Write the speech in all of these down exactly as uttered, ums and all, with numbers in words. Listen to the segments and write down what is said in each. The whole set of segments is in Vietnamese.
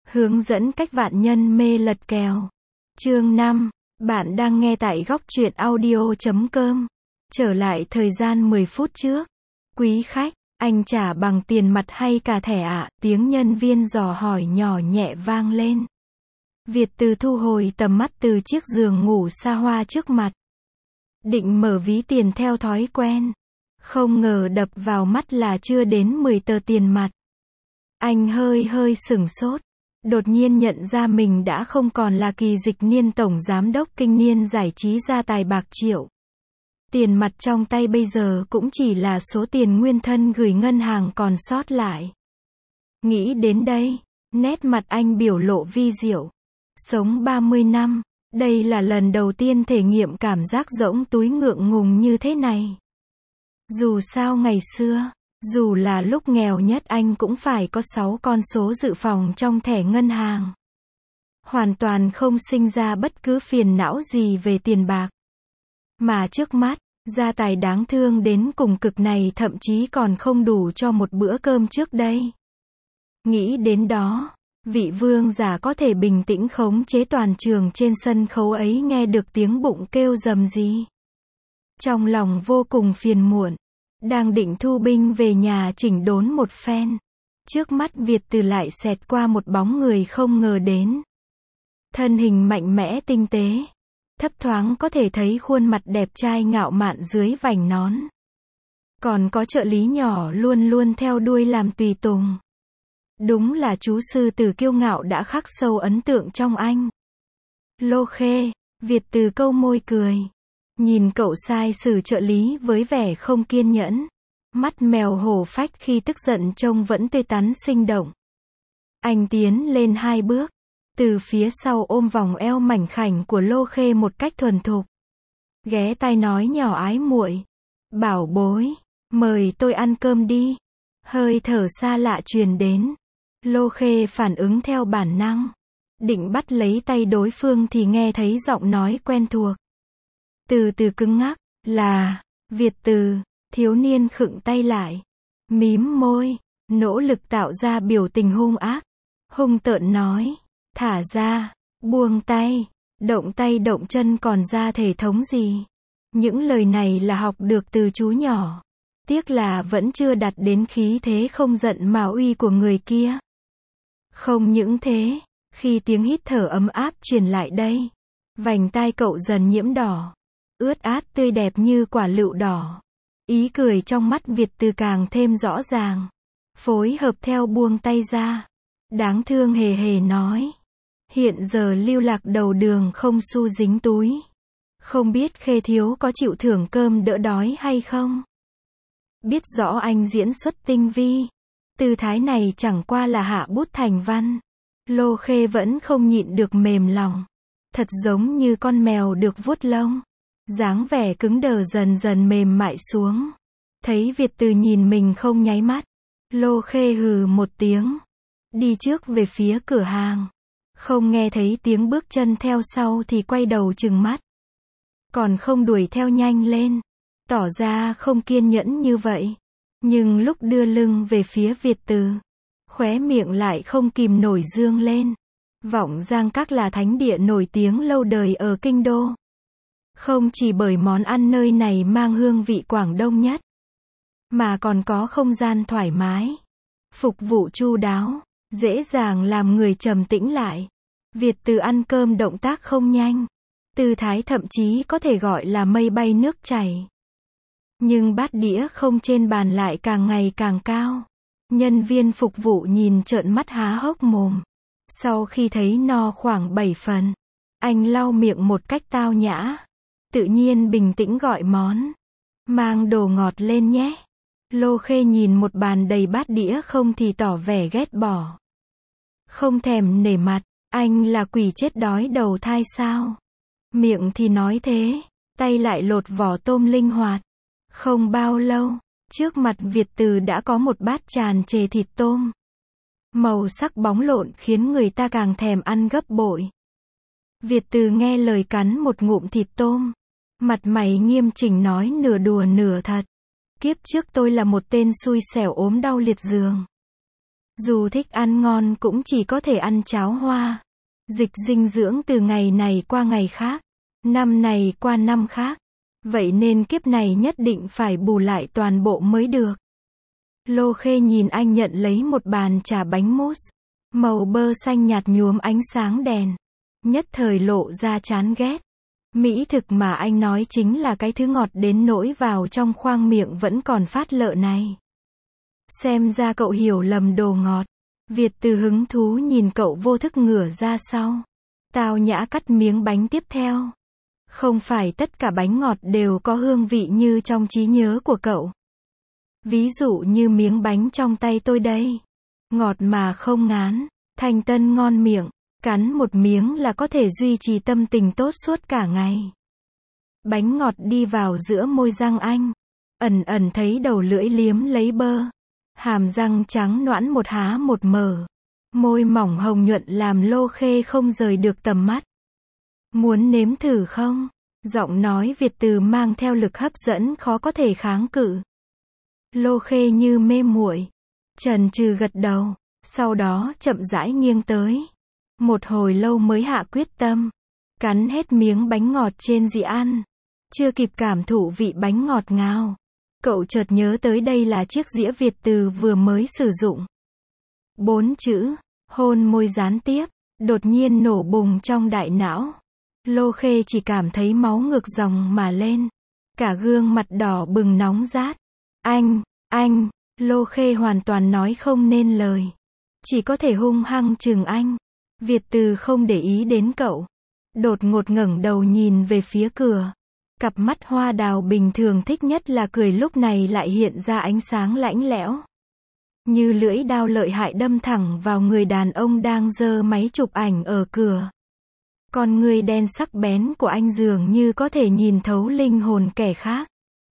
Hướng dẫn cách vạn nhân mê lật kèo. Chương năm. Bạn đang nghe tại góc truyện audio chấm com. Trở lại thời gian mười phút trước. Quý khách, anh trả bằng tiền mặt hay cả thẻ ạ? Tiếng nhân viên dò hỏi nhỏ nhẹ vang lên. Việt Từ thu hồi tầm mắt từ chiếc giường ngủ xa hoa trước mặt. Định mở ví tiền theo thói quen. Không ngờ đập vào mắt là chưa đến mười tờ tiền mặt. Anh hơi hơi sửng sốt. Đột nhiên nhận ra mình đã không còn là Kỳ Dịch Niên tổng giám đốc kinh niên giải trí gia tài bạc triệu. Tiền mặt trong tay bây giờ cũng chỉ là số tiền nguyên thân gửi ngân hàng còn sót lại. Nghĩ đến đây, nét mặt anh biểu lộ vi diệu. Sống ba mươi năm, đây là lần đầu tiên thể nghiệm cảm giác rỗng túi ngượng ngùng như thế này. Dù sao ngày xưa, dù là lúc nghèo nhất anh cũng phải có sáu con số dự phòng trong thẻ ngân hàng. Hoàn toàn không sinh ra bất cứ phiền não gì về tiền bạc. Mà trước mắt, gia tài đáng thương đến cùng cực này thậm chí còn không đủ cho một bữa cơm trước đây. Nghĩ đến đó, vị vương giả có thể bình tĩnh khống chế toàn trường trên sân khấu ấy nghe được tiếng bụng kêu rầm rì. Trong lòng vô cùng phiền muộn. Đang định thu binh về nhà chỉnh đốn một phen. Trước mắt Việt Từ lại xẹt qua một bóng người không ngờ đến. Thân hình mạnh mẽ tinh tế. Thấp thoáng có thể thấy khuôn mặt đẹp trai ngạo mạn dưới vành nón. Còn có trợ lý nhỏ luôn luôn theo đuôi làm tùy tùng. Đúng là chú sư tử kiêu ngạo đã khắc sâu ấn tượng trong anh. Lô Khê, Việt Từ câu môi cười. Nhìn cậu sai sử trợ lý với vẻ không kiên nhẫn. Mắt mèo hổ phách khi tức giận trông vẫn tươi tắn sinh động. Anh tiến lên hai bước. Từ phía sau ôm vòng eo mảnh khảnh của Lô Khê một cách thuần thục. Ghé tai nói nhỏ ái muội. Bảo bối, mời tôi ăn cơm đi. Hơi thở xa lạ truyền đến. Lô Khê phản ứng theo bản năng. Định bắt lấy tay đối phương thì nghe thấy giọng nói quen thuộc. Từ từ cứng ngắc, là, Việt Từ, thiếu niên khựng tay lại. Mím môi, nỗ lực tạo ra biểu tình hung ác. Hung tợn nói, thả ra, buông tay, động tay động chân còn ra thể thống gì. Những lời này là học được từ chú nhỏ. Tiếc là vẫn chưa đạt đến khí thế không giận mà uy của người kia. Không những thế, khi tiếng hít thở ấm áp truyền lại đây, vành tai cậu dần nhiễm đỏ. Ướt át tươi đẹp như quả lựu đỏ. Ý cười trong mắt Việt Từ càng thêm rõ ràng. Phối hợp theo buông tay ra. Đáng thương hề hề nói. Hiện giờ lưu lạc đầu đường không xu dính túi. Không biết Khê thiếu có chịu thưởng cơm đỡ đói hay không? Biết rõ anh diễn xuất tinh vi. Tư thái này chẳng qua là hạ bút thành văn. Lô Khê vẫn không nhịn được mềm lòng. Thật giống như con mèo được vuốt lông. Dáng vẻ cứng đờ dần dần mềm mại xuống. Thấy Việt Từ nhìn mình không nháy mắt. Lô Khê hừ một tiếng. Đi trước về phía cửa hàng. Không nghe thấy tiếng bước chân theo sau thì quay đầu trừng mắt. Còn không đuổi theo nhanh lên. Tỏ ra không kiên nhẫn như vậy. Nhưng lúc đưa lưng về phía Việt Từ, khóe miệng lại không kìm nổi dương lên. Vọng Giang Các là thánh địa nổi tiếng lâu đời ở kinh đô. Không chỉ bởi món ăn nơi này mang hương vị Quảng Đông nhất, mà còn có không gian thoải mái, phục vụ chu đáo, dễ dàng làm người trầm tĩnh lại. Việt Từ ăn cơm động tác không nhanh, tư thái thậm chí có thể gọi là mây bay nước chảy. Nhưng bát đĩa không trên bàn lại càng ngày càng cao. Nhân viên phục vụ nhìn trợn mắt há hốc mồm. Sau khi thấy no khoảng bảy phần, anh lau miệng một cách tao nhã. Tự nhiên bình tĩnh gọi món. Mang đồ ngọt lên nhé. Lô Khê nhìn một bàn đầy bát đĩa không thì tỏ vẻ ghét bỏ. Không thèm nể mặt, anh là quỷ chết đói đầu thai sao? Miệng thì nói thế, tay lại lột vỏ tôm linh hoạt. Không bao lâu, trước mặt Việt Từ đã có một bát tràn trề thịt tôm. Màu sắc bóng lộn khiến người ta càng thèm ăn gấp bội. Việt Từ nghe lời cắn một ngụm thịt tôm. Mặt mày nghiêm chỉnh nói nửa đùa nửa thật. Kiếp trước tôi là một tên xui xẻo ốm đau liệt giường. Dù thích ăn ngon cũng chỉ có thể ăn cháo hoa. Dịch dinh dưỡng từ ngày này qua ngày khác, năm này qua năm khác. Vậy nên kiếp này nhất định phải bù lại toàn bộ mới được. Lô Khê nhìn anh nhận lấy một bàn trà bánh mousse. Màu bơ xanh nhạt nhuốm ánh sáng đèn. Nhất thời lộ ra chán ghét. Mỹ thực mà anh nói chính là cái thứ ngọt đến nỗi vào trong khoang miệng vẫn còn phát lợ này. Xem ra cậu hiểu lầm đồ ngọt. Việt Từ hứng thú nhìn cậu vô thức ngửa ra sau. Tao nhã cắt miếng bánh tiếp theo. Không phải tất cả bánh ngọt đều có hương vị như trong trí nhớ của cậu. Ví dụ như miếng bánh trong tay tôi đây. Ngọt mà không ngán, thanh tân ngon miệng, cắn một miếng là có thể duy trì tâm tình tốt suốt cả ngày. Bánh ngọt đi vào giữa môi răng anh. Ẩn ẩn thấy đầu lưỡi liếm lấy bơ. Hàm răng trắng nõn một há một mở. Môi mỏng hồng nhuận làm Lô Khê không rời được tầm mắt. Muốn nếm thử không? Giọng nói Việt Từ mang theo lực hấp dẫn khó có thể kháng cự. Lô Khê như mê muội, chần chừ gật đầu, sau đó chậm rãi nghiêng tới. Một hồi lâu mới hạ quyết tâm, cắn hết miếng bánh ngọt trên dĩa ăn. Chưa kịp cảm thụ vị bánh ngọt ngào, cậu chợt nhớ tới đây là chiếc dĩa Việt Từ vừa mới sử dụng. Bốn chữ, hôn môi gián tiếp, đột nhiên nổ bùng trong đại não. Lô Khê chỉ cảm thấy máu ngược dòng mà lên. Cả gương mặt đỏ bừng nóng rát. Anh, anh, Lô Khê hoàn toàn nói không nên lời. Chỉ có thể hung hăng chừng anh. Việt Từ không để ý đến cậu. Đột ngột ngẩng đầu nhìn về phía cửa. Cặp mắt hoa đào bình thường thích nhất là cười lúc này lại hiện ra ánh sáng lạnh lẽo. Như lưỡi dao lợi hại đâm thẳng vào người đàn ông đang giơ máy chụp ảnh ở cửa. Con người đen sắc bén của anh dường như có thể nhìn thấu linh hồn kẻ khác.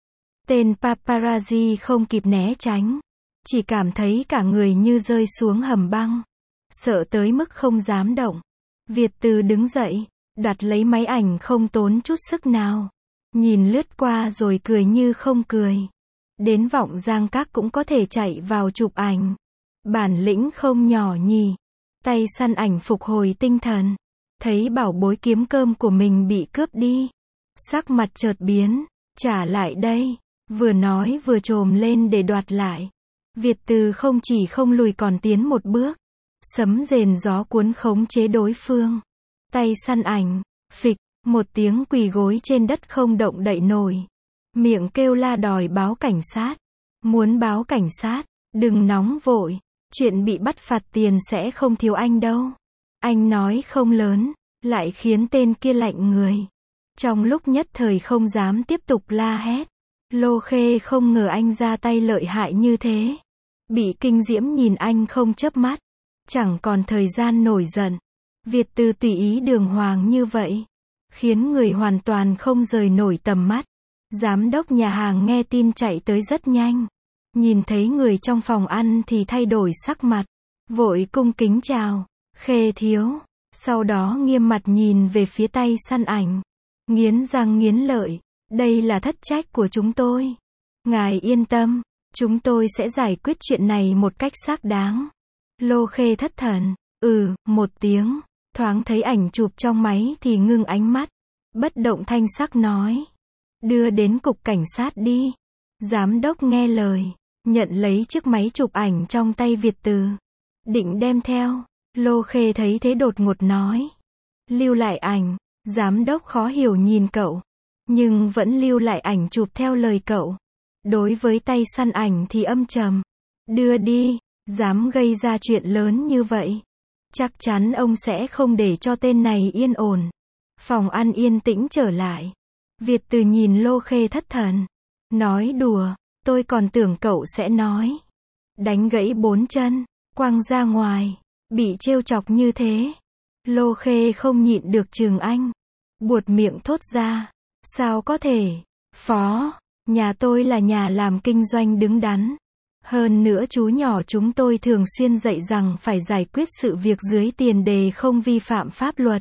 Tên paparazzi không kịp né tránh. Chỉ cảm thấy cả người như rơi xuống hầm băng. Sợ tới mức không dám động. Việt Từ đứng dậy, đoạt lấy máy ảnh không tốn chút sức nào. Nhìn lướt qua rồi cười như không cười. Đến Vọng Giang Các cũng có thể chạy vào chụp ảnh. Bản lĩnh không nhỏ nhỉ. Tay săn ảnh phục hồi tinh thần. Thấy bảo bối kiếm cơm của mình bị cướp đi. Sắc mặt chợt biến. Trả lại đây. Vừa nói vừa chồm lên để đoạt lại. Việt Từ không chỉ không lùi còn tiến một bước. Sấm rền gió cuốn khống chế đối phương. Tay săn ảnh. Phịch. Một tiếng quỳ gối trên đất không động đậy nổi. Miệng kêu la đòi báo cảnh sát. Muốn báo cảnh sát. Đừng nóng vội. Chuyện bị bắt phạt tiền sẽ không thiếu anh đâu. Anh nói không lớn. Lại khiến tên kia lạnh người. Trong lúc nhất thời không dám tiếp tục la hét. Lô Khê không ngờ anh ra tay lợi hại như thế. Bị kinh diễm nhìn anh không chớp mắt. Chẳng còn thời gian nổi giận. Việt Từ tùy ý đường hoàng như vậy. Khiến người hoàn toàn không rời nổi tầm mắt. Giám đốc nhà hàng nghe tin chạy tới rất nhanh. Nhìn thấy người trong phòng ăn thì thay đổi sắc mặt. Vội cung kính chào. Khê thiếu. Sau đó nghiêm mặt nhìn về phía tay săn ảnh. Nghiến răng nghiến lợi. Đây là thất trách của chúng tôi. Ngài yên tâm. Chúng tôi sẽ giải quyết chuyện này một cách xác đáng. Lô Khê thất thần. Ừ, một tiếng. Thoáng thấy ảnh chụp trong máy thì ngưng ánh mắt. Bất động thanh sắc nói. Đưa đến cục cảnh sát đi. Giám đốc nghe lời. Nhận lấy chiếc máy chụp ảnh trong tay Việt Từ. Định đem theo. Lô Khê thấy thế đột ngột nói. Lưu lại ảnh. Giám đốc khó hiểu nhìn cậu. Nhưng vẫn lưu lại ảnh chụp theo lời cậu. Đối với tay săn ảnh thì âm trầm. Đưa đi. Dám gây ra chuyện lớn như vậy. Chắc chắn ông sẽ không để cho tên này yên ổn. Phòng ăn yên tĩnh trở lại. Việt Từ nhìn Lô Khê thất thần. Nói đùa. Tôi còn tưởng cậu sẽ nói. Đánh gãy bốn chân. Quăng ra ngoài. Bị trêu chọc như thế. Lô Khê không nhịn được chừng anh. Buột miệng thốt ra. Sao có thể? Phó. Nhà tôi là nhà làm kinh doanh đứng đắn. Hơn nữa chú nhỏ chúng tôi thường xuyên dạy rằng phải giải quyết sự việc dưới tiền đề không vi phạm pháp luật.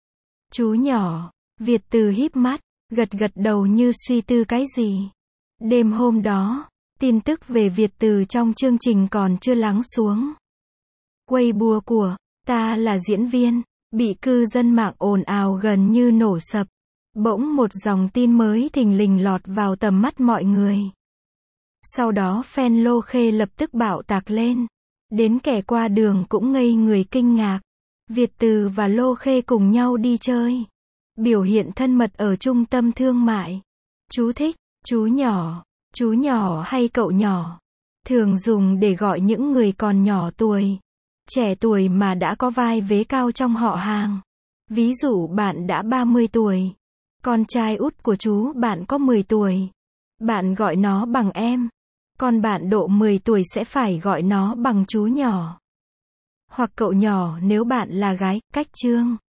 Chú nhỏ. Việt Từ híp mắt. Gật gật đầu như suy tư cái gì. Đêm hôm đó. Tin tức về Việt Từ trong chương trình còn chưa lắng xuống. Weibo của ta là diễn viên, bị cư dân mạng ồn ào gần như nổ sập. Bỗng một dòng tin mới thình lình lọt vào tầm mắt mọi người. Sau đó fan Lô Khê lập tức bạo tạc lên. Đến kẻ qua đường cũng ngây người kinh ngạc. Việt Từ và Lô Khê cùng nhau đi chơi. Biểu hiện thân mật ở trung tâm thương mại. Chú thích, chú nhỏ, chú nhỏ hay cậu nhỏ. Thường dùng để gọi những người còn nhỏ tuổi, trẻ tuổi mà đã có vai vế cao trong họ hàng. Ví dụ bạn đã ba mươi tuổi. Con trai út của chú bạn có mười tuổi. Bạn gọi nó bằng em. Còn bạn độ mười tuổi sẽ phải gọi nó bằng chú nhỏ. Hoặc cậu nhỏ nếu bạn là gái, cách chương.